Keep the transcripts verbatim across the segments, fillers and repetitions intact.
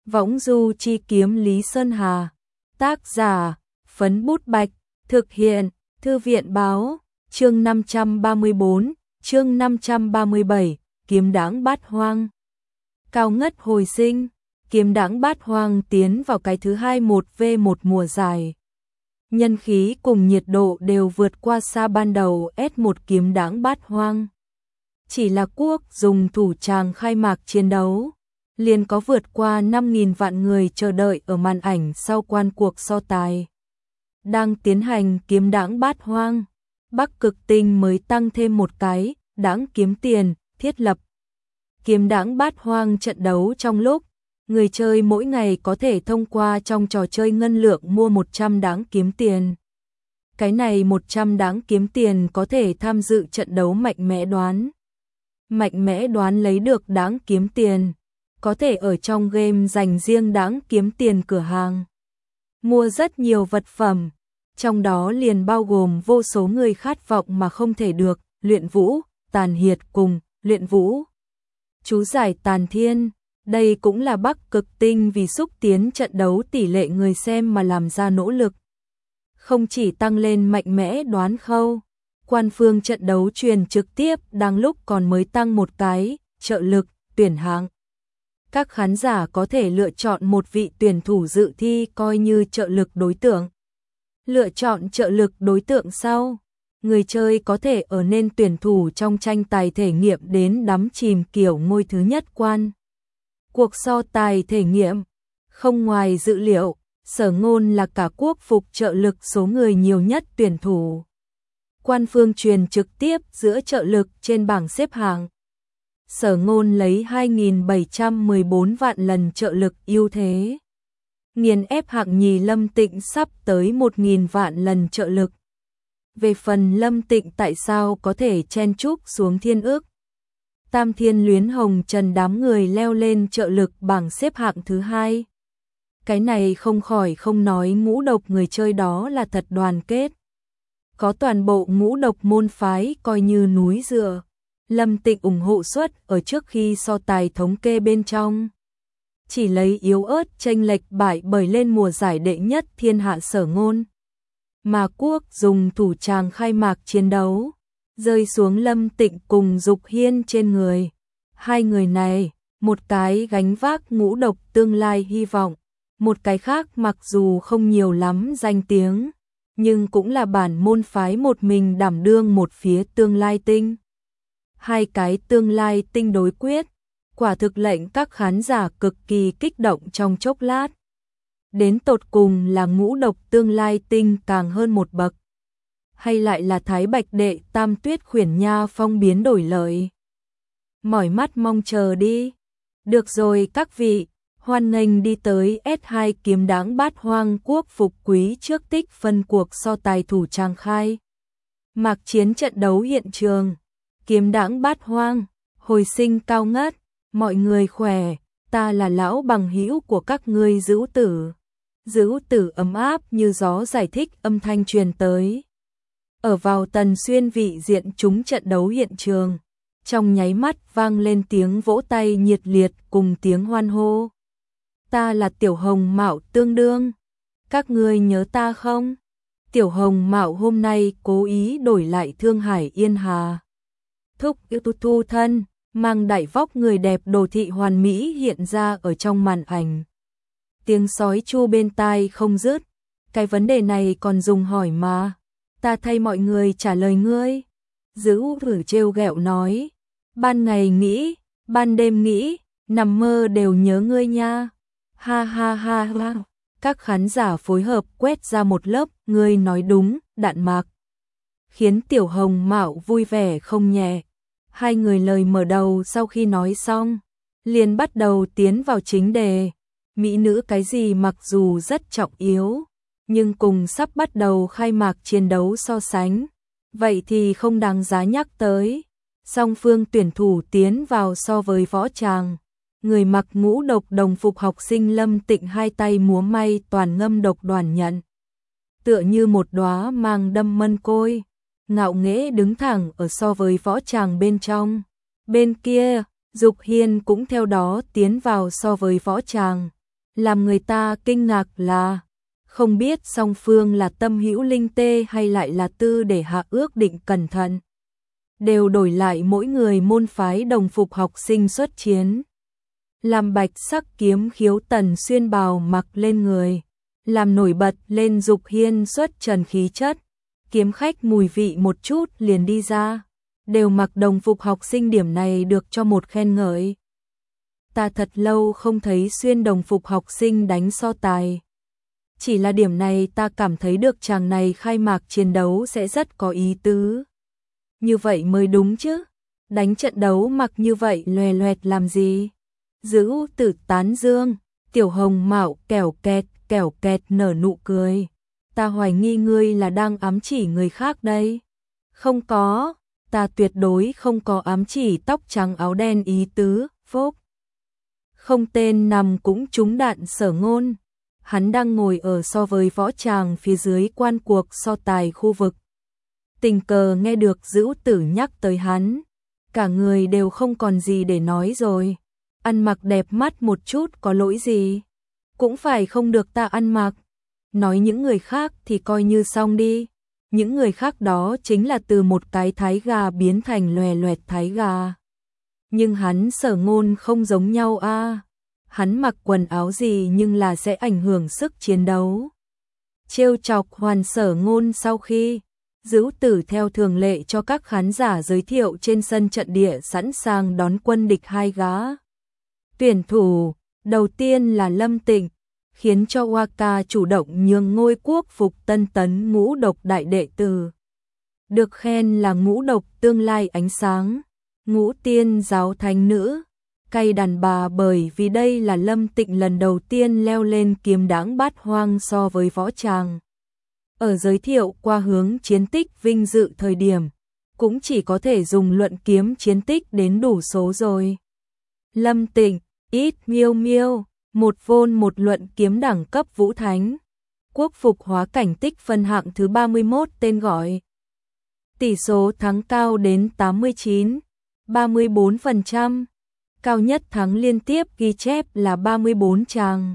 Võng du chi kiếm Lý Sơn Hà. Tác giả, Phấn Bút Bạch. Thực hiện, Thư viện Báo. Chương năm trăm ba mươi bốn, chương năm trăm ba mươi bảy, Kiếm Đãng Bát Hoang. Cao ngất hồi sinh, Kiếm Đãng Bát Hoang tiến vào cái thứ hai một v một mùa giải. Nhân khí cùng nhiệt độ đều vượt qua xa ban đầu S một Kiếm Đãng Bát Hoang. Chỉ là Quốc dùng thủ tràng khai mạc chiến đấu, liền có vượt qua năm nghìn vạn người chờ đợi ở màn ảnh sau quan cuộc so tài. Đang tiến hành Kiếm Đãng Bát Hoang, Bắc Cực Tinh mới tăng thêm một cái, Đãng Kiếm Tiền, thiết lập. Kiếm Đãng Bát Hoang trận đấu trong lúc, người chơi mỗi ngày có thể thông qua trong trò chơi ngân lượng mua một trăm Đãng Kiếm Tiền. Cái này một trăm Đãng Kiếm Tiền có thể tham dự trận đấu mạnh mẽ đoán. Mạnh mẽ đoán lấy được Đãng Kiếm Tiền, có thể ở trong game dành riêng Đãng Kiếm Tiền cửa hàng. Mua rất nhiều vật phẩm, trong đó liền bao gồm vô số người khát vọng mà không thể được, luyện vũ, tàn hiệt cùng, luyện vũ. Chú giải Tàn Thiên, đây cũng là Bắc Cực Tinh vì xúc tiến trận đấu tỷ lệ người xem mà làm ra nỗ lực. Không chỉ tăng lên mạnh mẽ đoán khâu, quan phương trận đấu truyền trực tiếp đang lúc còn mới tăng một cái, trợ lực, tuyển hạng. Các khán giả có thể lựa chọn một vị tuyển thủ dự thi coi như trợ lực đối tượng. Lựa chọn trợ lực đối tượng sau, người chơi có thể ở nên tuyển thủ trong tranh tài thể nghiệm đến đắm chìm kiểu ngôi thứ nhất quan. Cuộc so tài thể nghiệm, không ngoài dự liệu, Sở Ngôn là cả quốc phục trợ lực số người nhiều nhất tuyển thủ. Quan phương truyền trực tiếp giữa trợ lực trên bảng xếp hạng. Sở Ngôn lấy hai nghìn bảy trăm mười bốn vạn lần trợ lực ưu thế, nghiền ép hạng nhì Lâm Tịnh sắp tới một nghìn vạn lần trợ lực. Về phần Lâm Tịnh tại sao có thể chen chúc xuống thiên ước, Tam Thiên Luyến Hồng Trần đám người leo lên trợ lực bảng xếp hạng thứ hai. Cái này không khỏi không nói ngũ độc người chơi đó là thật đoàn kết. Có toàn bộ ngũ độc môn phái coi như núi dựa. Lâm Tịnh ủng hộ suất ở trước khi so tài thống kê bên trong. Chỉ lấy yếu ớt chênh lệch bại bởi lên mùa giải đệ nhất thiên hạ Sở Ngôn. Mà Quốc dùng thủ tràng khai mạc chiến đấu, rơi xuống Lâm Tịnh cùng Dục Hiên trên người. Hai người này, một cái gánh vác ngũ độc tương lai hy vọng, một cái khác mặc dù không nhiều lắm danh tiếng, nhưng cũng là bản môn phái một mình đảm đương một phía tương lai tinh. Hai cái tương lai tinh đối quyết, quả thực lệnh các khán giả cực kỳ kích động trong chốc lát. Đến tột cùng là ngũ độc tương lai tinh càng hơn một bậc, hay lại là Thái Bạch đệ Tam Tuyết khuyển nha phong biến đổi lợi. Mỏi mắt mong chờ đi. Được rồi các vị, hoan nghênh đi tới S hai Kiếm Đãng Bát Hoang quốc phục quý trước tích phân cuộc so tài thủ tràng khai mạc chiến trận đấu hiện trường. Kiếm Đãng Bát Hoang, hồi sinh cao ngất, mọi người khỏe, ta là lão bằng hữu của các ngươi Dữu Tử. Dữu Tử ấm áp như gió giải thích âm thanh truyền tới. Ở vào Tần Xuyên vị diện chúng trận đấu hiện trường, trong nháy mắt vang lên tiếng vỗ tay nhiệt liệt cùng tiếng hoan hô. Ta là Tiểu Hồng Mạo tương đương, các ngươi nhớ ta không? Tiểu Hồng Mạo hôm nay cố ý đổi lại Thương Hải Yên Hà. Thúc yêu tu thu thân, mang đại vóc người đẹp đồ thị hoàn mỹ hiện ra ở trong màn ảnh. Tiếng sói chu bên tai không dứt, cái vấn đề này còn dùng hỏi mà, ta thay mọi người trả lời ngươi. Dữu Tử trêu ghẹo nói, ban ngày nghĩ, ban đêm nghĩ, nằm mơ đều nhớ ngươi nha. Ha ha ha ha, các khán giả phối hợp quét ra một lớp, ngươi nói đúng, đạn mạc. Khiến Tiểu Hồng Mạo vui vẻ không nhẹ. Hai người lời mở đầu sau khi nói xong, liền bắt đầu tiến vào chính đề. Mỹ nữ cái gì mặc dù rất trọng yếu, nhưng cùng sắp bắt đầu khai mạc chiến đấu so sánh, vậy thì không đáng giá nhắc tới. Song phương tuyển thủ tiến vào so với võ tràng, người mặc ngũ độc đồng phục học sinh Lâm Tịnh hai tay múa may toàn ngâm độc đoàn nhận. Tựa như một đóa mang đâm mân côi, ngạo nghễ đứng thẳng ở so với võ tràng bên trong. Bên kia, Dục Hiên cũng theo đó tiến vào so với võ tràng, Làm người ta kinh ngạc là không biết song phương là tâm hữu linh tê hay lại là tư để hạ ước định cẩn thận. Đều đổi lại mỗi người môn phái đồng phục học sinh xuất chiến. Làm bạch sắc kiếm khiếu Tần Xuyên bào mặc lên người, làm nổi bật lên Dục Hiên xuất trần khí chất. Kiếm khách mùi vị một chút liền đi ra, đều mặc đồng phục học sinh, điểm này được cho một khen ngợi. Ta thật lâu không thấy xuyên đồng phục học sinh đánh so tài. Chỉ là điểm này ta cảm thấy được chàng này khai mạc chiến đấu sẽ rất có ý tứ. Như vậy mới đúng chứ, đánh trận đấu mặc như vậy loè loẹt làm gì? Giữ Tử tán dương, Tiểu Hồng Mạo kẻo kẹt kẻo kẹt nở nụ cười. Ta hoài nghi ngươi là đang ám chỉ người khác đây. Không có, ta tuyệt đối không có ám chỉ tóc trắng áo đen ý tứ, phốc. Không tên nằm cũng trúng đạn Sở Ngôn. Hắn đang ngồi ở so với võ tràng phía dưới quan cuộc so tài khu vực. Tình cờ nghe được Dữu Tử nhắc tới hắn. Cả người đều không còn gì để nói rồi. Ăn mặc đẹp mắt một chút có lỗi gì? Cũng phải không được ta ăn mặc. Nói những người khác thì coi như xong đi. Những người khác đó chính là từ một cái thái gà biến thành loè loẹt thái gà. Nhưng hắn Sở Ngôn không giống nhau a. À. Hắn mặc quần áo gì nhưng là sẽ ảnh hưởng sức chiến đấu. Trêu chọc hoàn Sở Ngôn sau khi Dữu Tử theo thường lệ cho các khán giả giới thiệu trên sân trận địa sẵn sàng đón quân địch hai gã. Tuyển thủ đầu tiên là Lâm Tịnh, khiến cho Waka chủ động nhường ngôi quốc phục tân tấn ngũ độc đại đệ tử. Được khen là ngũ độc tương lai ánh sáng, ngũ tiên giáo thánh nữ, cay đàn bà, bởi vì đây là Lâm Tịnh lần đầu tiên leo lên kiếm đãng bát hoang so với võ tràng. Ở giới thiệu qua hướng chiến tích vinh dự thời điểm, cũng chỉ có thể dùng luận kiếm chiến tích đến đủ số rồi. Lâm Tịnh, ít miêu miêu, một vôn một luận kiếm đẳng cấp vũ thánh. Quốc phục hóa cảnh tích phân hạng thứ ba mươi mốt tên gọi. Tỷ số thắng cao đến tám mươi chín, ba mươi tư phần trăm. Cao nhất thắng liên tiếp ghi chép là ba mươi tư tràng.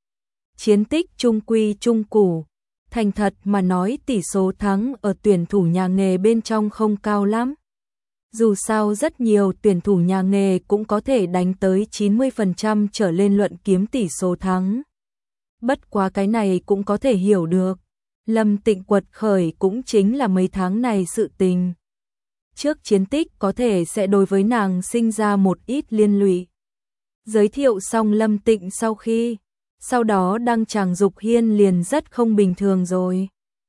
Chiến tích trung quy trung củ. Thành thật mà nói tỷ số thắng ở tuyển thủ nhà nghề bên trong không cao lắm. Dù sao rất nhiều tuyển thủ nhà nghề cũng có thể đánh tới chín mươi phần trăm trở lên luận kiếm tỷ số thắng. Bất quá cái này cũng có thể hiểu được. Lâm Tịnh quật khởi cũng chính là mấy tháng này sự tình. Trước chiến tích có thể sẽ đối với nàng sinh ra một ít liên lụy. Giới thiệu xong Lâm Tịnh sau khi, sau đó đăng tràng Dục Hiên liền rất không bình thường rồi.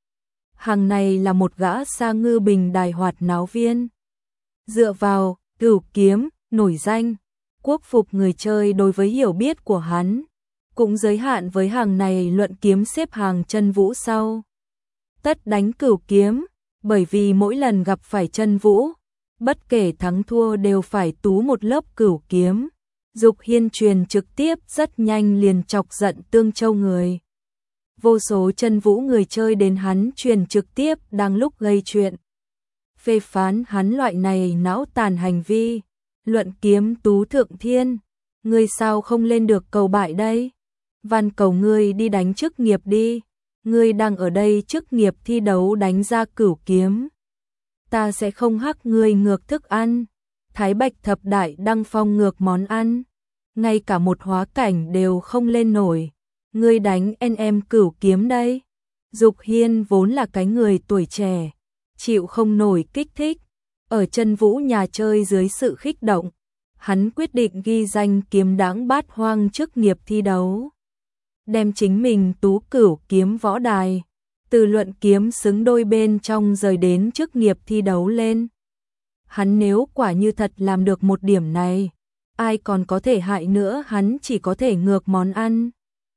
Hàng này là một gã sa ngư bình đài hoạt náo viên. Dựa vào cửu kiếm, nổi danh, quốc phục người chơi đối với hiểu biết của hắn, cũng giới hạn với hàng này luận kiếm xếp hàng chân vũ sau. Tất đánh cửu kiếm, bởi vì mỗi lần gặp phải chân vũ, bất kể thắng thua đều phải tú một lớp cửu kiếm. Dục Hiên truyền trực tiếp rất nhanh liền chọc giận Tương Châu người. Vô số chân vũ người chơi đến hắn truyền trực tiếp đang lúc gây chuyện. Phê phán hắn loại này não tàn hành vi. Luận kiếm tú thượng thiên, ngươi sao không lên được cầu bại đây? Van cầu ngươi đi đánh chức nghiệp đi. Ngươi đang ở đây chức nghiệp thi đấu đánh ra cửu kiếm. Ta sẽ không hắc ngươi ngược thức ăn. Thái Bạch thập đại đăng phong ngược món ăn. Ngay cả một hóa cảnh đều không lên nổi. Ngươi đánh en em cửu kiếm đây. Dục Hiên vốn là cái người tuổi trẻ, chịu không nổi kích thích. Ở chân vũ nhà chơi dưới sự khích động, hắn quyết định ghi danh kiếm đãng bát hoang chức nghiệp thi đấu. Đem chính mình tú cửu kiếm võ đài, từ luận kiếm xứng đôi bên trong rời đến chức nghiệp thi đấu lên. Hắn nếu quả như thật làm được một điểm này, ai còn có thể hại nữa, hắn chỉ có thể ngược món ăn.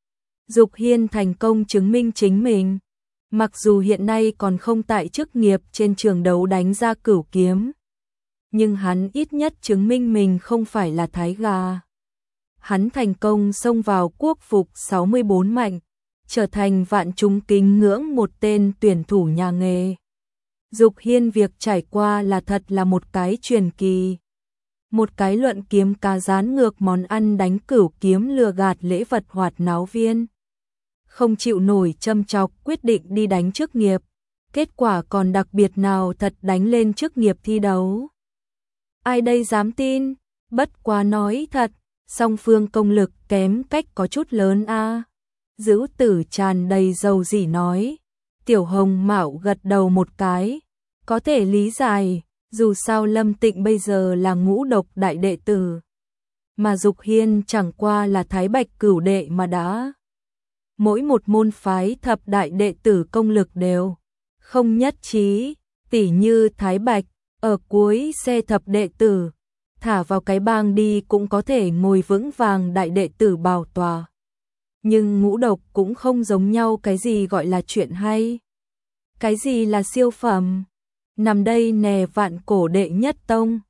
Dục Hiên thành công chứng minh chính mình. Mặc dù hiện nay còn không tại chức nghiệp trên trường đấu đánh ra cửu kiếm, nhưng hắn ít nhất chứng minh mình không phải là thái gà. Hắn thành công xông vào quốc phục sáu mươi tư mạnh, trở thành vạn chúng kính ngưỡng một tên tuyển thủ nhà nghề. Dục Hiên việc trải qua là thật là một cái truyền kỳ. Một cái luận kiếm cá rán ngược món ăn đánh cửu kiếm lừa gạt lễ vật hoạt náo viên. Không chịu nổi châm chọc quyết định đi đánh chức nghiệp. Kết quả còn đặc biệt nào thật đánh lên chức nghiệp thi đấu. Ai đây dám tin, bất quá nói thật, song phương công lực kém cách có chút lớn a. À. Dữ tử tràn đầy dầu dỉ nói. Tiểu Hồng Mạo gật đầu một cái, có thể lý giải, dù sao Lâm Tịnh bây giờ là ngũ độc đại đệ tử, mà Dục Hiên chẳng qua là Thái Bạch cửu đệ mà đã. Mỗi một môn phái thập đại đệ tử công lực đều không nhất trí, tỉ như Thái Bạch, ở cuối xe thập đệ tử, thả vào cái bang đi cũng có thể ngồi vững vàng đại đệ tử bảo tòa. Nhưng ngũ độc cũng không giống nhau, cái gì gọi là chuyện hay, cái gì là siêu phẩm. Nằm đây nè vạn cổ đệ nhất tông,